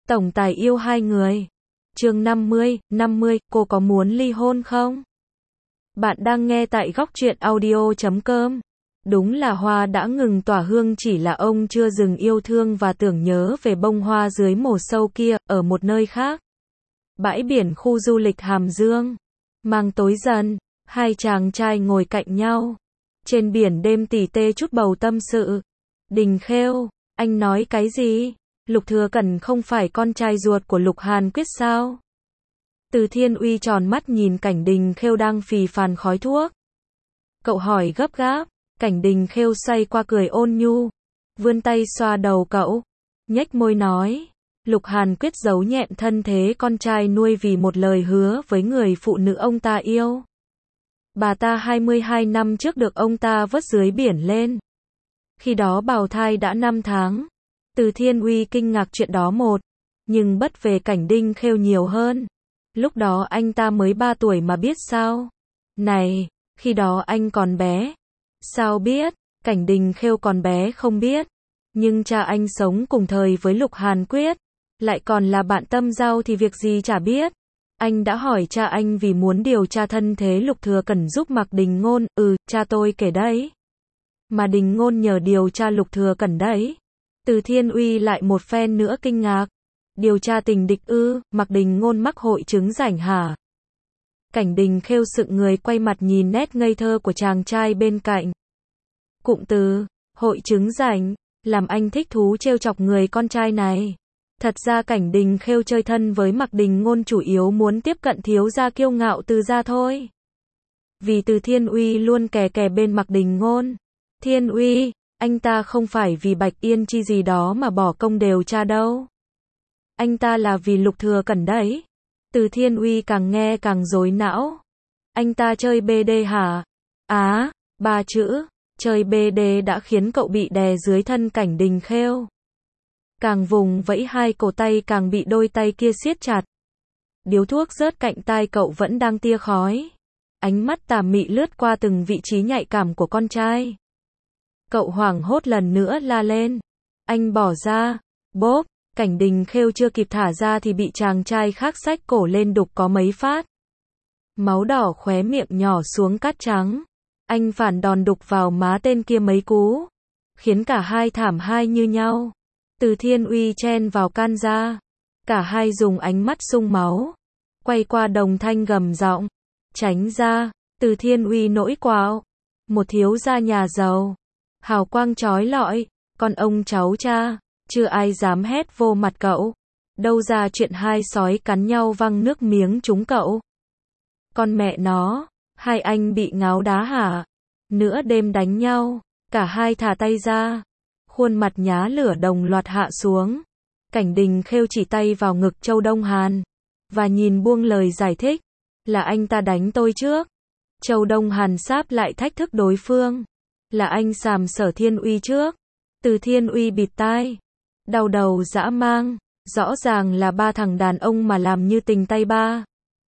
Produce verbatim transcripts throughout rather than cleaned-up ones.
Tổng tài yêu hai người. Chương năm mươi, năm mươi, cô có muốn ly hôn không? Bạn đang nghe tại góc truyện audio chấm com. Đúng là hoa đã ngừng tỏa hương, chỉ là ông chưa dừng yêu thương và tưởng nhớ về bông hoa dưới mồ sâu kia, ở một nơi khác. Bãi biển khu du lịch Hàm Dương. Mang tối dần, hai chàng trai ngồi cạnh nhau. Trên biển đêm tỉ tê chút bầu tâm sự. Đình Khêu, anh nói cái gì? Lục Thừa Cẩn không phải con trai ruột của Lục Hàn Quyết sao? Từ Thiên Uy tròn mắt nhìn Cảnh Đình Khêu đang phì phàn khói thuốc. Cậu hỏi gấp gáp. Cảnh Đình Khêu xoay qua cười ôn nhu, vươn tay xoa đầu cậu, nhếch môi nói, Lục Hàn Quyết giấu nhẹm thân thế con trai nuôi vì một lời hứa với người phụ nữ ông ta yêu. Bà ta hai mươi hai năm trước được ông ta vớt dưới biển lên. Khi đó bào thai đã năm tháng. Từ Thiên Uy kinh ngạc chuyện đó một, nhưng bất về Cảnh Đình Khêu nhiều hơn. Lúc đó anh ta mới ba tuổi mà biết sao? Này, khi đó anh còn bé. Sao biết? Cảnh Đình Khêu còn bé không biết. Nhưng cha anh sống cùng thời với Lục Hàn Quyết, lại còn là bạn tâm giao thì việc gì chả biết. Anh đã hỏi cha anh vì muốn điều tra thân thế Lục Thừa Cẩn giúp Mạc Đình Ngôn. Ừ, cha tôi kể đấy. Mà Đình Ngôn nhờ điều tra Lục Thừa Cẩn đấy. Từ Thiên Uy lại một phen nữa kinh ngạc. Điều tra tình địch ư? Mạc Đình Ngôn mắc hội chứng rảnh hả? Cảnh Đình Khêu sững người quay mặt nhìn nét ngây thơ của chàng trai bên cạnh. Cụm từ, hội chứng rảnh, làm anh thích thú trêu chọc người con trai này. Thật ra Cảnh Đình Khêu chơi thân với Mạc Đình Ngôn chủ yếu muốn tiếp cận thiếu gia kiêu ngạo Từ gia thôi. Vì Từ Thiên Uy luôn kè kè bên Mạc Đình Ngôn. Thiên Uy, anh ta không phải vì Bạch Yên Chi gì đó mà bỏ công điều tra đâu. Anh ta là vì Lục Thừa Cẩn đấy. Từ Thiên Uy càng nghe càng rối não. Anh ta chơi bê đê hả? Á, ba chữ, chơi bê đê đã khiến cậu bị đè dưới thân Cảnh Đình Khêu. Càng vùng vẫy hai cổ tay càng bị đôi tay kia siết chặt. Điếu thuốc rớt cạnh tai cậu vẫn đang tia khói. Ánh mắt tà mị lướt qua từng vị trí nhạy cảm của con trai. Cậu hoảng hốt lần nữa la lên. Anh bỏ ra. Bốp. Cảnh Đình Khêu chưa kịp thả ra thì bị chàng trai khác xách cổ lên đục có mấy phát. Máu đỏ khóe miệng nhỏ xuống cát trắng. Anh phản đòn đục vào má tên kia mấy cú, khiến cả hai thảm hai như nhau. Từ Thiên Uy chen vào can ra. Cả hai dùng ánh mắt sung máu. Quay qua Đồng Thanh gầm giọng. Tránh ra. Từ Thiên Uy nổi quạo. Một thiếu gia nhà giàu. Hào quang chói lọi. Con ông cháu cha. Chưa ai dám hét vô mặt cậu. Đâu ra chuyện hai sói cắn nhau văng nước miếng trúng cậu. Con mẹ nó, hai anh bị ngáo đá hả? Nửa đêm đánh nhau, cả hai thả tay ra. Khuôn mặt nhá lửa đồng loạt hạ xuống. Cảnh Đình Khêu chỉ tay vào ngực Châu Đông Hàn. Và nhìn buông lời giải thích. Là anh ta đánh tôi trước. Châu Đông Hàn sáp lại thách thức đối phương. Là anh sàm Sở Thiên Uy trước. Từ Thiên Uy bịt tai. Đau đầu dã mang, rõ ràng là ba thằng đàn ông mà làm như tình tay ba.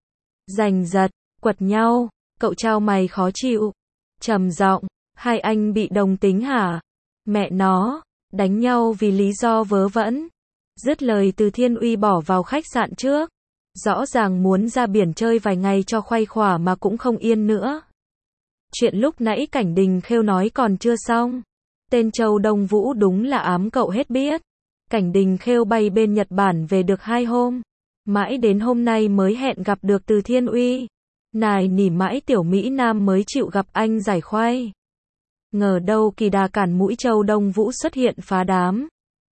Giành giật, quật nhau, cậu trao mày khó chịu. Trầm giọng, hai anh bị đồng tính hả? Mẹ nó, đánh nhau vì lý do vớ vẩn. Dứt lời Từ Thiên Uy bỏ vào khách sạn trước. Rõ ràng muốn ra biển chơi vài ngày cho khuây khỏa mà cũng không yên nữa. Chuyện lúc nãy Cảnh Đình Khêu nói còn chưa xong. Tên Châu Đông Vũ đúng là ám cậu hết biết. Cảnh Đình Khêu bay bên Nhật Bản về được hai hôm. Mãi đến hôm nay mới hẹn gặp được Từ Thiên Uy. Nài nỉ mãi tiểu Mỹ Nam mới chịu gặp anh giải khoai. Ngờ đâu kỳ đà cản mũi Châu Đông Vũ xuất hiện phá đám.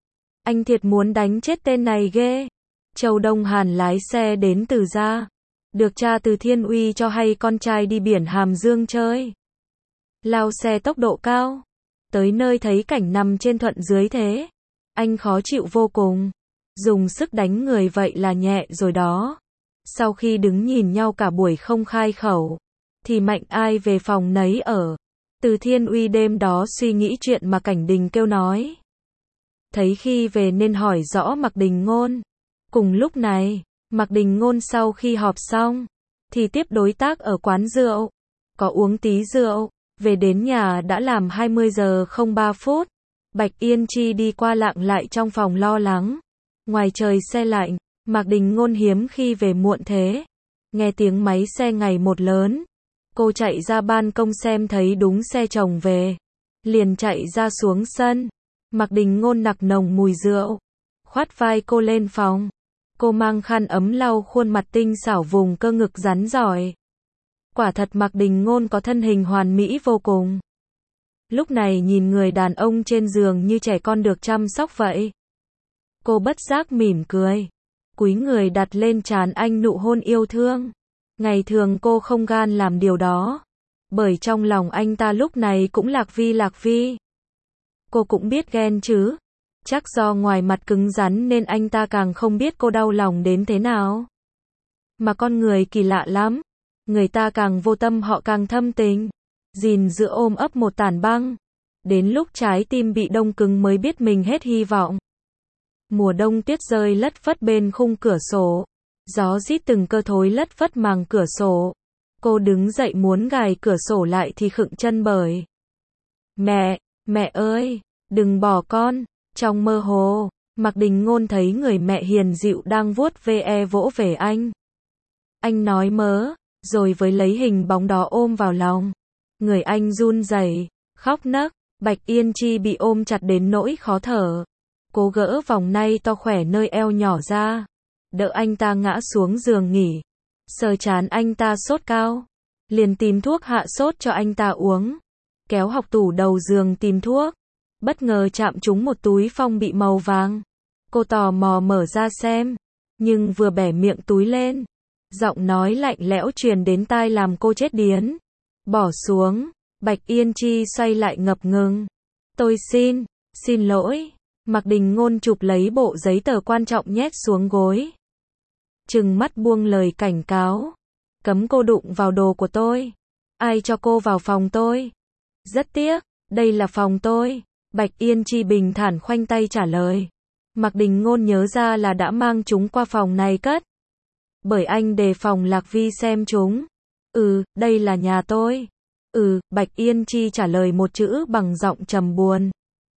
Anh thiệt muốn đánh chết tên này ghê. Châu Đông Hàn lái xe đến Từ gia. Được cha Từ Thiên Uy cho hay con trai đi biển Hàm Dương chơi. Lao xe tốc độ cao. Tới nơi thấy Cảnh nằm trên thuận dưới thế. Anh khó chịu vô cùng. Dùng sức đánh người vậy là nhẹ rồi đó. Sau khi đứng nhìn nhau cả buổi không khai khẩu, thì mạnh ai về phòng nấy ở. Từ Thiên Uy đêm đó suy nghĩ chuyện mà Cảnh Đình Kêu nói. Thấy khi về nên hỏi rõ Mạc Đình Ngôn. Cùng lúc này, Mạc Đình Ngôn sau khi họp xong, thì tiếp đối tác ở quán rượu. Có uống tí rượu, về đến nhà đã làm hai mươi giờ không ba phút. Bạch Yên Chi đi qua lặng lại trong phòng lo lắng. Ngoài trời se lạnh, Mạc Đình Ngôn hiếm khi về muộn thế. Nghe tiếng máy xe ngày một lớn. Cô chạy ra ban công xem thấy đúng xe chồng về. Liền chạy ra xuống sân. Mạc Đình Ngôn nặc nồng mùi rượu. Khoát vai cô lên phòng. Cô mang khăn ấm lau khuôn mặt tinh xảo vùng cơ ngực rắn giỏi. Quả thật Mạc Đình Ngôn có thân hình hoàn mỹ vô cùng. Lúc này nhìn người đàn ông trên giường như trẻ con được chăm sóc vậy. Cô bất giác mỉm cười. Cúi người đặt lên trán anh nụ hôn yêu thương. Ngày thường cô không gan làm điều đó. Bởi trong lòng anh ta lúc này cũng lạc vi lạc vi. Cô cũng biết ghen chứ. Chắc do ngoài mặt cứng rắn nên anh ta càng không biết cô đau lòng đến thế nào. Mà con người kỳ lạ lắm. Người ta càng vô tâm họ càng thâm tình. Gìn giữ ôm ấp một tảng băng. Đến lúc trái tim bị đông cứng mới biết mình hết hy vọng. Mùa đông tuyết rơi lất phất bên khung cửa sổ. Gió rít từng cơ thối lất phất màng cửa sổ. Cô đứng dậy muốn gài cửa sổ lại thì khựng chân bởi. Mẹ, mẹ ơi, đừng bỏ con. Trong mơ hồ, Mạc Đình Ngôn thấy người mẹ hiền dịu đang vuốt ve vỗ về anh. Anh nói mớ, rồi với lấy hình bóng đó ôm vào lòng. Người anh run rẩy, khóc nấc. Bạch Yên Chi bị ôm chặt đến nỗi khó thở. Cố gỡ vòng nay to khỏe nơi eo nhỏ ra. Đỡ anh ta ngã xuống giường nghỉ. Sờ trán anh ta sốt cao. Liền tìm thuốc hạ sốt cho anh ta uống. Kéo học tủ đầu giường tìm thuốc. Bất ngờ chạm trúng một túi phong bì màu vàng. Cô tò mò mở ra xem. Nhưng vừa bẻ miệng túi lên. Giọng nói lạnh lẽo truyền đến tai làm cô chết điếng. Bỏ xuống. Bạch Yên Chi xoay lại ngập ngừng. Tôi xin, xin lỗi. Mạc Đình Ngôn chụp lấy bộ giấy tờ quan trọng nhét xuống gối. Trừng mắt buông lời cảnh cáo. Cấm cô đụng vào đồ của tôi. Ai cho cô vào phòng tôi? Rất tiếc, đây là phòng tôi. Bạch Yên Chi bình thản khoanh tay trả lời. Mạc Đình Ngôn nhớ ra là đã mang chúng qua phòng này cất. Bởi anh đề phòng Lạc Vi xem chúng. Ừ, đây là nhà tôi. Ừ, Bạch Yên Chi trả lời một chữ bằng giọng trầm buồn.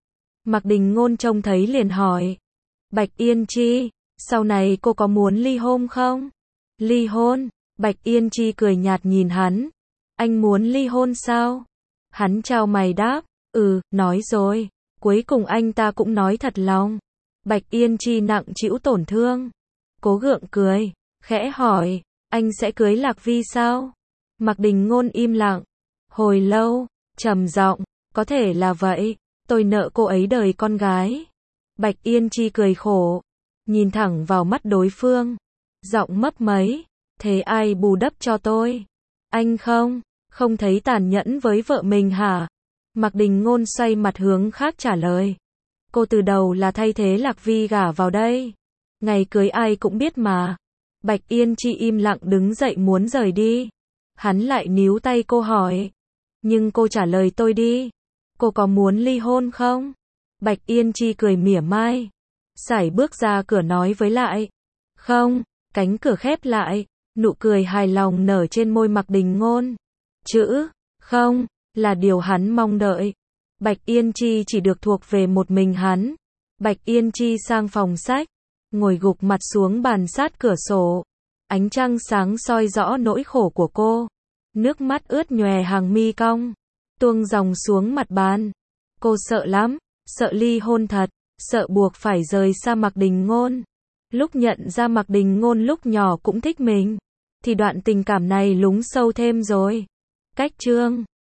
Mạc Đình Ngôn trông thấy liền hỏi. Bạch Yên Chi, sau này cô có muốn ly hôn không? Ly hôn? Bạch Yên Chi cười nhạt nhìn hắn. Anh muốn ly hôn sao? Hắn chau mày đáp. Ừ, nói rồi. Cuối cùng anh ta cũng nói thật lòng. Bạch Yên Chi nặng trĩu tổn thương. Cố gượng cười. Khẽ hỏi. Anh sẽ cưới Lạc Vi sao? Mạc Đình Ngôn im lặng. Hồi lâu. Trầm giọng. Có thể là vậy. Tôi nợ cô ấy đời con gái. Bạch Yên Chi cười khổ. Nhìn thẳng vào mắt đối phương. Giọng mấp máy. Thế ai bù đắp cho tôi? Anh không? Không thấy tàn nhẫn với vợ mình hả? Mạc Đình Ngôn xoay mặt hướng khác trả lời. Cô từ đầu là thay thế Lạc Vi gả vào đây. Ngày cưới ai cũng biết mà. Bạch Yên Chi im lặng đứng dậy muốn rời đi. Hắn lại níu tay cô hỏi. Nhưng cô trả lời tôi đi. Cô có muốn ly hôn không? Bạch Yên Chi cười mỉa mai. Sải bước ra cửa nói với lại. Không, cánh cửa khép lại. Nụ cười hài lòng nở trên môi Mạc Đình Ngôn. Chữ, không, là điều hắn mong đợi. Bạch Yên Chi chỉ được thuộc về một mình hắn. Bạch Yên Chi sang phòng sách. Ngồi gục mặt xuống bàn sát cửa sổ. Ánh trăng sáng soi rõ nỗi khổ của cô. Nước mắt ướt nhòe hàng mi cong. Tuông dòng xuống mặt bàn. Cô sợ lắm. Sợ ly hôn thật. Sợ buộc phải rời xa Mạc Đình Ngôn. Lúc nhận ra Mạc Đình Ngôn lúc nhỏ cũng thích mình. Thì đoạn tình cảm này lún sâu thêm rồi. Cách chương